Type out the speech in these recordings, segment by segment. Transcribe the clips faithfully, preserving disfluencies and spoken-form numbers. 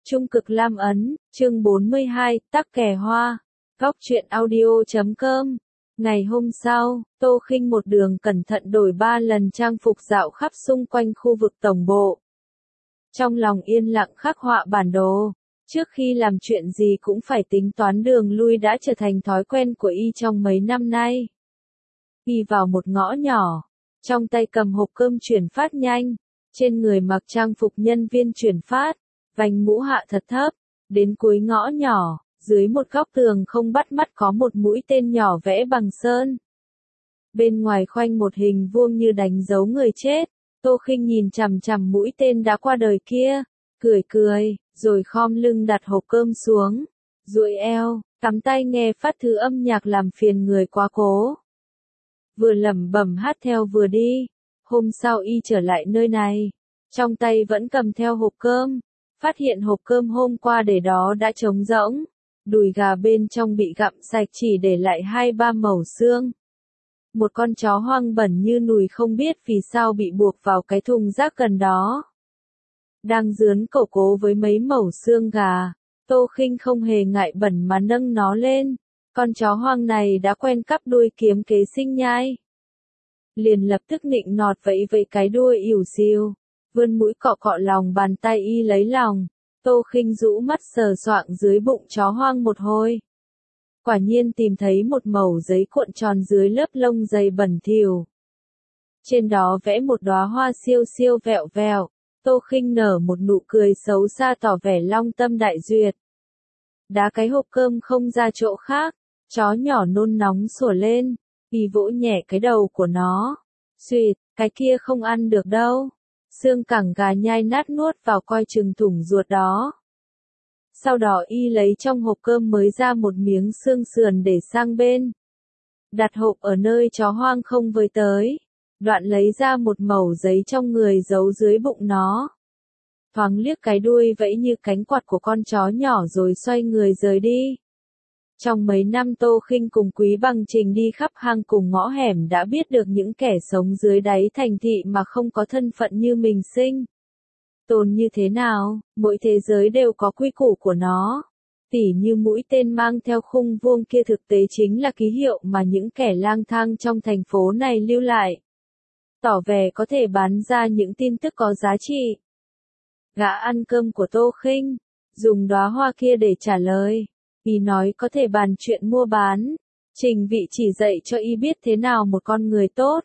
Trung cực lam ấn, chương bốn mươi hai, tắc kè hoa. Góc truyện audio chấm com. Ngày hôm sau, Tô Khinh một đường cẩn thận đổi ba lần trang phục dạo khắp xung quanh khu vực tổng bộ. Trong lòng yên lặng khắc họa bản đồ, trước khi làm chuyện gì cũng phải tính toán đường lui đã trở thành thói quen của y trong mấy năm nay. Y vào một ngõ nhỏ, trong tay cầm hộp cơm chuyển phát nhanh, trên người mặc trang phục nhân viên chuyển phát, vành mũ hạ thật thấp, đến cuối ngõ nhỏ, dưới một góc tường không bắt mắt có một mũi tên nhỏ vẽ bằng sơn. Bên ngoài khoanh một hình vuông như đánh dấu người chết, Tô Khinh nhìn chằm chằm mũi tên đã qua đời kia, cười cười, rồi khom lưng đặt hộp cơm xuống, duỗi eo, cắm tay nghe phát thứ âm nhạc làm phiền người quá cố. Vừa lẩm bẩm hát theo vừa đi, hôm sau y trở lại nơi này, trong tay vẫn cầm theo hộp cơm, phát hiện hộp cơm hôm qua để đó đã trống rỗng, đùi gà bên trong bị gặm sạch chỉ để lại hai ba mẩu xương. Một con chó hoang bẩn như nùi không biết vì sao bị buộc vào cái thùng rác gần đó. Đang dướn cổ cố với mấy mẩu xương gà, Tô Khinh không hề ngại bẩn mà nâng nó lên, con chó hoang này đã quen cắp đuôi kiếm kế sinh nhai. Liền lập tức nịnh nọt vẫy vẫy cái đuôi ỉu xìu, vươn mũi cọ cọ lòng bàn tay y lấy lòng. Tô Khinh rũ mắt sờ soạng dưới bụng chó hoang một hồi. Quả nhiên tìm thấy một mẩu giấy cuộn tròn dưới lớp lông dày bẩn thỉu. Trên đó vẽ một đóa hoa siêu siêu vẹo vẹo. Tô Khinh nở một nụ cười xấu xa tỏ vẻ long tâm đại duyệt. Đá cái hộp cơm không ra chỗ khác, chó nhỏ nôn nóng sủa lên, y vỗ nhẹ cái đầu của nó. Xuyệt, cái kia không ăn được đâu. Xương cẳng gà nhai nát nuốt vào coi chừng thủng ruột đó. Sau đó y lấy trong hộp cơm mới ra một miếng xương sườn để sang bên. Đặt hộp ở nơi chó hoang không với tới. Đoạn lấy ra một mẩu giấy trong người giấu dưới bụng nó. Thoáng liếc cái đuôi vẫy như cánh quạt của con chó nhỏ rồi xoay người rời đi. Trong mấy năm Tô Khinh cùng Quý Bằng Trình đi khắp hang cùng ngõ hẻm đã biết được những kẻ sống dưới đáy thành thị mà không có thân phận như mình sinh tồn như thế nào, mỗi thế giới đều có quy củ của nó. Tỉ như mũi tên mang theo khung vuông kia thực tế chính là ký hiệu mà những kẻ lang thang trong thành phố này lưu lại. Tỏ vẻ có thể bán ra những tin tức có giá trị. Gã ăn cơm của Tô Khinh, dùng đóa hoa kia để trả lời. Y nói có thể bàn chuyện mua bán. Trình Vị chỉ dạy cho y biết thế nào một con người tốt.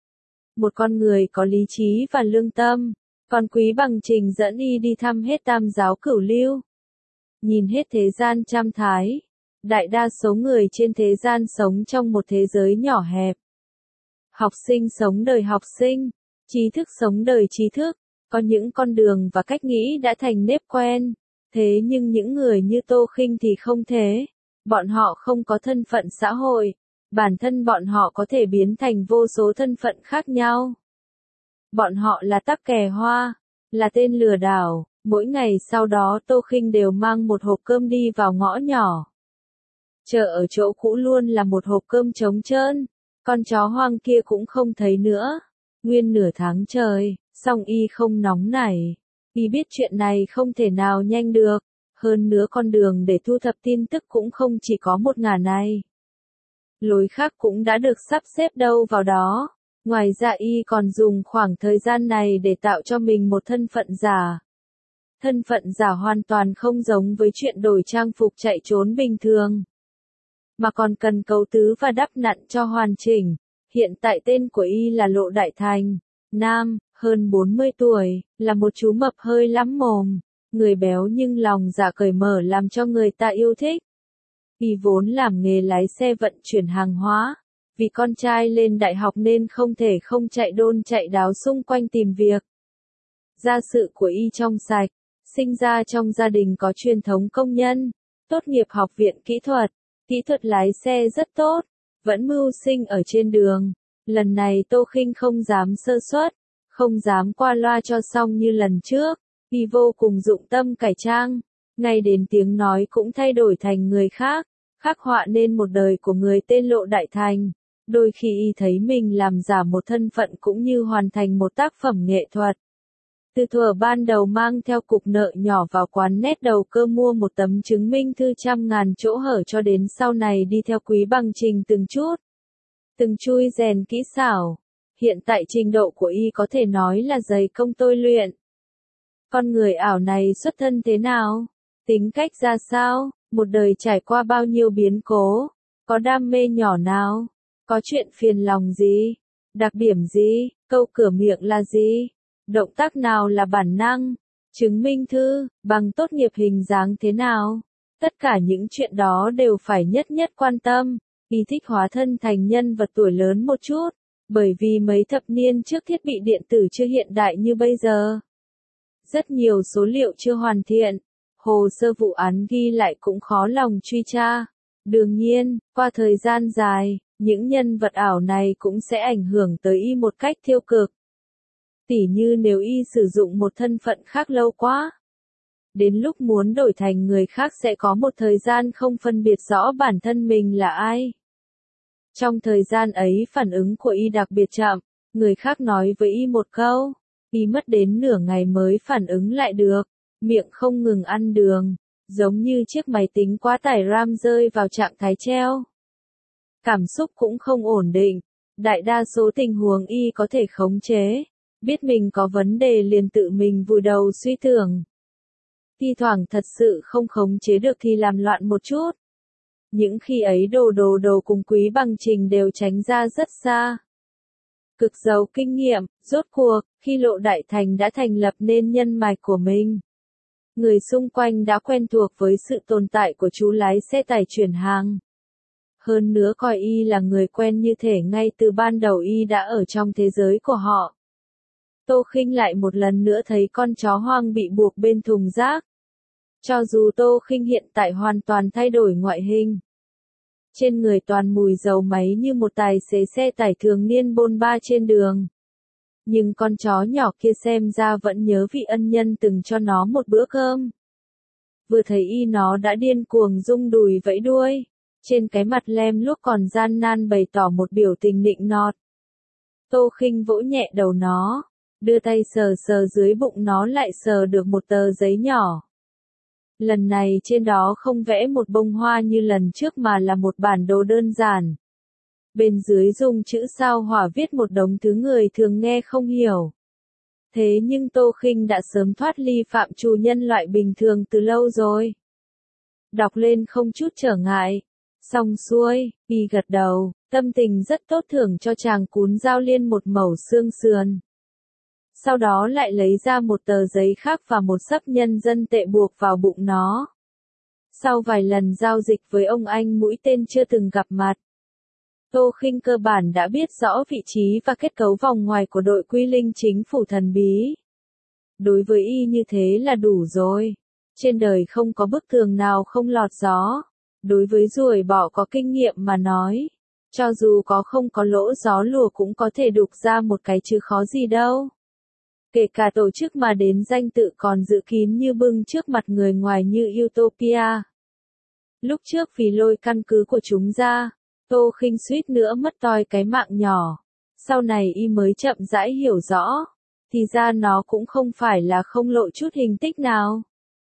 Một con người có lý trí và lương tâm. Còn Quý Bằng Trình dẫn y đi thăm hết tam giáo cửu lưu. Nhìn hết thế gian trăm thái. Đại đa số người trên thế gian sống trong một thế giới nhỏ hẹp. Học sinh sống đời học sinh. Trí thức sống đời trí thức. Có những con đường và cách nghĩ đã thành nếp quen. Thế nhưng những người như Tô Khinh thì không thế. Bọn họ không có thân phận xã hội. Bản thân bọn họ có thể biến thành vô số thân phận khác nhau. Bọn họ là tắc kè hoa, là tên lừa đảo. Mỗi ngày sau đó Tô Khinh đều mang một hộp cơm đi vào ngõ nhỏ. Chợ ở chỗ cũ luôn là một hộp cơm trống trơn. Con chó hoang kia cũng không thấy nữa. Nguyên nửa tháng trời, song y không nóng nảy. Y biết chuyện này không thể nào nhanh được. Hơn nữa con đường để thu thập tin tức cũng không chỉ có một ngả này. Lối khác cũng đã được sắp xếp đâu vào đó. Ngoài ra y còn dùng khoảng thời gian này để tạo cho mình một thân phận giả. Thân phận giả hoàn toàn không giống với chuyện đổi trang phục chạy trốn bình thường. Mà còn cần cấu tứ và đắp nặn cho hoàn chỉnh. Hiện tại tên của y là Lộ Đại Thành. Nam, hơn bốn mươi tuổi, là một chú mập hơi lắm mồm. Người béo nhưng lòng dạ cởi mở làm cho người ta yêu thích. Y vốn làm nghề lái xe vận chuyển hàng hóa. Vì con trai lên đại học nên không thể không chạy đôn chạy đáo xung quanh tìm việc. Gia sự của y trong sạch, sinh ra trong gia đình có truyền thống công nhân, tốt nghiệp học viện kỹ thuật, kỹ thuật lái xe rất tốt, vẫn mưu sinh ở trên đường. Lần này Tô Khinh không dám sơ suất, không dám qua loa cho xong như lần trước, y vô cùng dụng tâm cải trang, ngay đến tiếng nói cũng thay đổi thành người khác, khắc họa nên một đời của người tên Lộ Đại Thành. Đôi khi y thấy mình làm giả một thân phận cũng như hoàn thành một tác phẩm nghệ thuật. Từ thuở ban đầu mang theo cục nợ nhỏ vào quán nét đầu cơ mua một tấm chứng minh thư trăm ngàn chỗ hở cho đến sau này đi theo Quý Bằng Trình từng chút, từng chui rèn kỹ xảo. Hiện tại trình độ của y có thể nói là dày công tôi luyện. Con người ảo này xuất thân thế nào? Tính cách ra sao? Một đời trải qua bao nhiêu biến cố? Có đam mê nhỏ nào? Có chuyện phiền lòng gì? Đặc điểm gì? Câu cửa miệng là gì? Động tác nào là bản năng? Chứng minh thư, bằng tốt nghiệp hình dáng thế nào? Tất cả những chuyện đó đều phải nhất nhất quan tâm. Y thích hóa thân thành nhân vật tuổi lớn một chút, bởi vì mấy thập niên trước thiết bị điện tử chưa hiện đại như bây giờ. Rất nhiều số liệu chưa hoàn thiện, hồ sơ vụ án ghi lại cũng khó lòng truy tra. Đương nhiên, qua thời gian dài, những nhân vật ảo này cũng sẽ ảnh hưởng tới y một cách tiêu cực. Tỉ như nếu y sử dụng một thân phận khác lâu quá, đến lúc muốn đổi thành người khác sẽ có một thời gian không phân biệt rõ bản thân mình là ai. Trong thời gian ấy phản ứng của y đặc biệt chậm, người khác nói với y một câu, y mất đến nửa ngày mới phản ứng lại được, miệng không ngừng ăn đường, giống như chiếc máy tính quá tải RAM rơi vào trạng thái treo. Cảm xúc cũng không ổn định, đại đa số tình huống y có thể khống chế, biết mình có vấn đề liền tự mình vùi đầu suy tưởng. Thi thoảng thật sự không khống chế được thì làm loạn một chút. Những khi ấy đồ đồ đồ cùng Quý Bằng Trình đều tránh ra rất xa. Cực giàu kinh nghiệm, rốt cuộc, khi Lộ Đại Thành đã thành lập nên nhân mạch của mình. Người xung quanh đã quen thuộc với sự tồn tại của chú lái xe tải chuyển hàng. Hơn nữa coi y là người quen như thể ngay từ ban đầu y đã ở trong thế giới của họ. Tô Khinh lại một lần nữa thấy con chó hoang bị buộc bên thùng rác. Cho dù Tô Khinh hiện tại hoàn toàn thay đổi ngoại hình, trên người toàn mùi dầu máy như một tài xế xe tải thường niên bôn ba trên đường, nhưng con chó nhỏ kia xem ra vẫn nhớ vị ân nhân từng cho nó một bữa cơm. Vừa thấy y nó đã điên cuồng rung đùi vẫy đuôi, trên cái mặt lem luốc còn gian nan bày tỏ một biểu tình nịnh nọt. Tô Khinh vỗ nhẹ đầu nó, đưa tay sờ sờ dưới bụng nó lại sờ được một tờ giấy nhỏ. Lần này trên đó không vẽ một bông hoa như lần trước mà là một bản đồ đơn giản. Bên dưới dùng chữ sao hỏa viết một đống thứ người thường nghe không hiểu. Thế nhưng Tô Khinh đã sớm thoát ly phạm trù nhân loại bình thường từ lâu rồi. Đọc lên không chút trở ngại. Xong xuôi, y gật đầu, tâm tình rất tốt thưởng cho chàng cún giao liên một mẩu xương sườn. Sau đó lại lấy ra một tờ giấy khác và một xấp nhân dân tệ buộc vào bụng nó. Sau vài lần giao dịch với ông anh mũi tên chưa từng gặp mặt, Tô Khinh cơ bản đã biết rõ vị trí và kết cấu vòng ngoài của đội quy linh chính phủ thần bí. Đối với y như thế là đủ rồi. Trên đời không có bức tường nào không lọt gió. Đối với ruồi bọ có kinh nghiệm mà nói, cho dù có không có lỗ gió lùa cũng có thể đục ra một cái chứ khó gì đâu. Kể cả tổ chức mà đến danh tự còn dự kín như bưng trước mặt người ngoài như Utopia. Lúc trước vì lôi căn cứ của chúng ra, Tô Khinh suýt nữa mất toi cái mạng nhỏ. Sau này y mới chậm rãi hiểu rõ, thì ra nó cũng không phải là không lộ chút hình tích nào.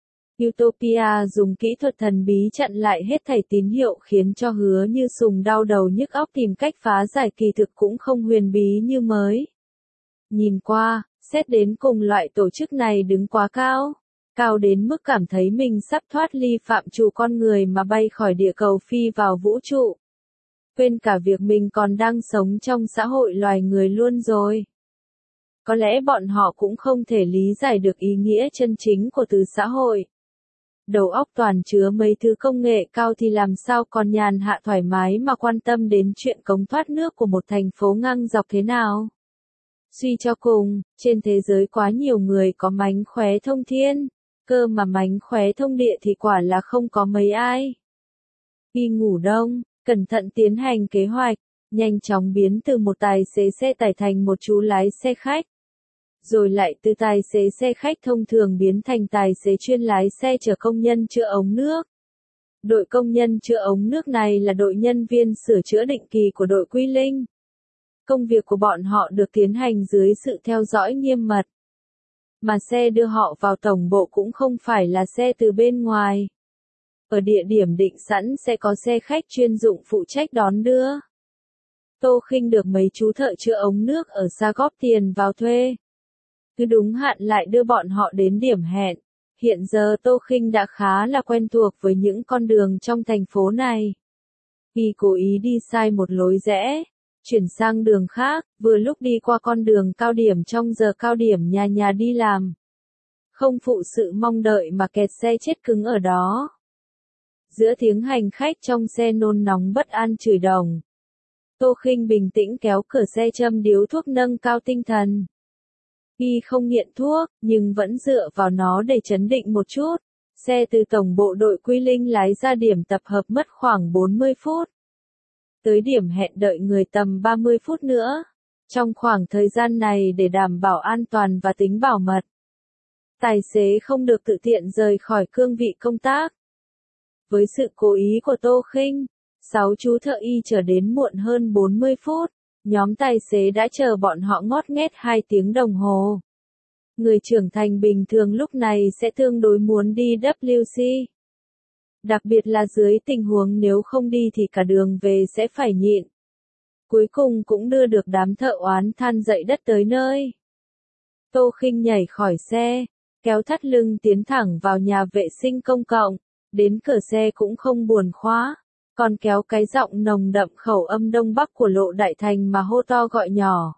Utopia dùng kỹ thuật thần bí chặn lại hết thảy tín hiệu khiến cho Hứa Như Sùng đau đầu nhức óc tìm cách phá giải kỳ thực cũng không huyền bí như mới. Nhìn qua, xét đến cùng loại tổ chức này đứng quá cao, cao đến mức cảm thấy mình sắp thoát ly phạm trù con người mà bay khỏi địa cầu phi vào vũ trụ. Quên cả việc mình còn đang sống trong xã hội loài người luôn rồi. Có lẽ bọn họ cũng không thể lý giải được ý nghĩa chân chính của từ xã hội. Đầu óc toàn chứa mấy thứ công nghệ cao thì làm sao còn nhàn hạ thoải mái mà quan tâm đến chuyện cống thoát nước của một thành phố ngang dọc thế nào. Suy cho cùng, trên thế giới quá nhiều người có mánh khóe thông thiên, cơ mà mánh khóe thông địa thì quả là không có mấy ai. Khi ngủ đông, cẩn thận tiến hành kế hoạch, nhanh chóng biến từ một tài xế xe tải thành một chú lái xe khách. Rồi lại từ tài xế xe khách thông thường biến thành tài xế chuyên lái xe chở công nhân chữa ống nước. Đội công nhân chữa ống nước này là đội nhân viên sửa chữa định kỳ của đội Quy Linh. Công việc của bọn họ được tiến hành dưới sự theo dõi nghiêm mật. mà xe đưa họ vào tổng bộ cũng không phải là xe từ bên ngoài. Ở địa điểm định sẵn sẽ có xe khách chuyên dụng phụ trách đón đưa. Tô Khinh được mấy chú thợ chữa ống nước ở xa góp tiền vào thuê. Cứ đúng hạn lại đưa bọn họ đến điểm hẹn. Hiện giờ Tô Khinh đã khá là quen thuộc với những con đường trong thành phố này. Vì cố ý đi sai một lối rẽ, chuyển sang đường khác, vừa lúc đi qua con đường cao điểm trong giờ cao điểm nhà nhà đi làm. Không phụ sự mong đợi mà kẹt xe chết cứng ở đó. Giữa tiếng hành khách trong xe nôn nóng bất an chửi đồng, Tô Khinh bình tĩnh kéo cửa xe châm điếu thuốc nâng cao tinh thần. Y không nghiện thuốc, nhưng vẫn dựa vào nó để trấn định một chút. Xe từ tổng bộ đội Quy Linh lái ra điểm tập hợp mất khoảng bốn mươi phút. Tới điểm hẹn đợi người tầm ba mươi phút nữa. Trong khoảng thời gian này để đảm bảo an toàn và tính bảo mật, tài xế không được tự tiện rời khỏi cương vị công tác. Với sự cố ý của Tô Khinh, sáu chú thợ y chờ đến muộn hơn bốn mươi phút. Nhóm tài xế đã chờ bọn họ ngót nghét hai tiếng đồng hồ. Người trưởng thành bình thường lúc này sẽ tương đối muốn đi W C. Đặc biệt là dưới tình huống nếu không đi thì cả đường về sẽ phải nhịn. Cuối cùng cũng đưa được đám thợ oán than dậy đất tới nơi. Tô Khinh nhảy khỏi xe, kéo thắt lưng tiến thẳng vào nhà vệ sinh công cộng, đến cửa xe cũng không buồn khóa. Còn kéo cái giọng nồng đậm khẩu âm Đông Bắc của Lộ Đại Thành mà hô to gọi nhỏ.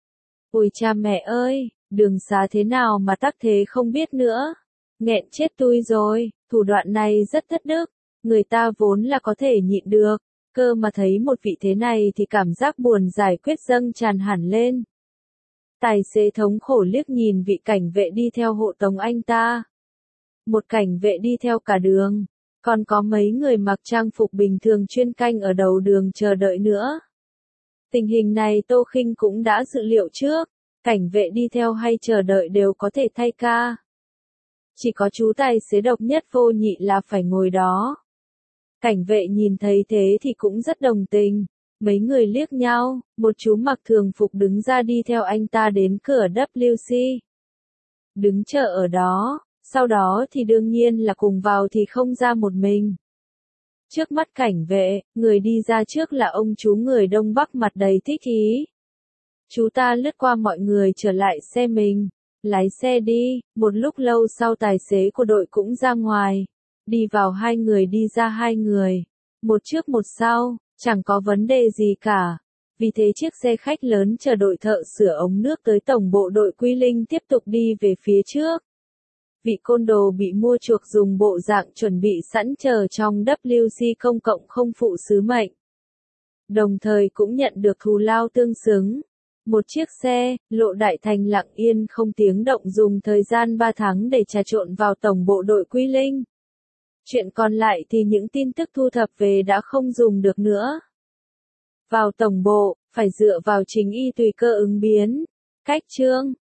Ôi cha mẹ ơi, đường xá thế nào mà tắc thế không biết nữa. Nghẹn chết tui rồi, thủ đoạn này rất thất đức, người ta vốn là có thể nhịn được, cơ mà thấy một vị thế này thì cảm giác buồn giải quyết dâng tràn hẳn lên. Tài xế thống khổ liếc nhìn vị cảnh vệ đi theo hộ tống anh ta. Một cảnh vệ đi theo cả đường. Còn có mấy người mặc trang phục bình thường chuyên canh ở đầu đường chờ đợi nữa. Tình hình này Tô Khinh cũng đã dự liệu trước, cảnh vệ đi theo hay chờ đợi đều có thể thay ca. Chỉ có chú tài xế độc nhất vô nhị là phải ngồi đó. Cảnh vệ nhìn thấy thế thì cũng rất đồng tình, mấy người liếc nhau, một chú mặc thường phục đứng ra đi theo anh ta đến cửa W C. Đứng chờ ở đó. Sau đó thì đương nhiên là cùng vào thì không ra một mình. Trước mắt cảnh vệ, người đi ra trước là ông chú người Đông Bắc mặt đầy thích ý. Chú ta lướt qua mọi người trở lại xe mình, lái xe đi, một lúc lâu sau tài xế của đội cũng ra ngoài. Đi vào hai người đi ra hai người, một trước một sau, chẳng có vấn đề gì cả. Vì thế chiếc xe khách lớn chờ đội thợ sửa ống nước tới tổng bộ đội Quy Linh tiếp tục đi về phía trước. Vị côn đồ bị mua chuộc dùng bộ dạng chuẩn bị sẵn chờ trong W C công cộng không phụ sứ mệnh. Đồng thời cũng nhận được thù lao tương xứng. Một chiếc xe, Lộ Đại Thành lặng yên không tiếng động dùng thời gian ba tháng để trà trộn vào tổng bộ đội Quy Linh. Chuyện còn lại thì những tin tức thu thập về đã không dùng được nữa. Vào tổng bộ, phải dựa vào chính y tùy cơ ứng biến. Cách chương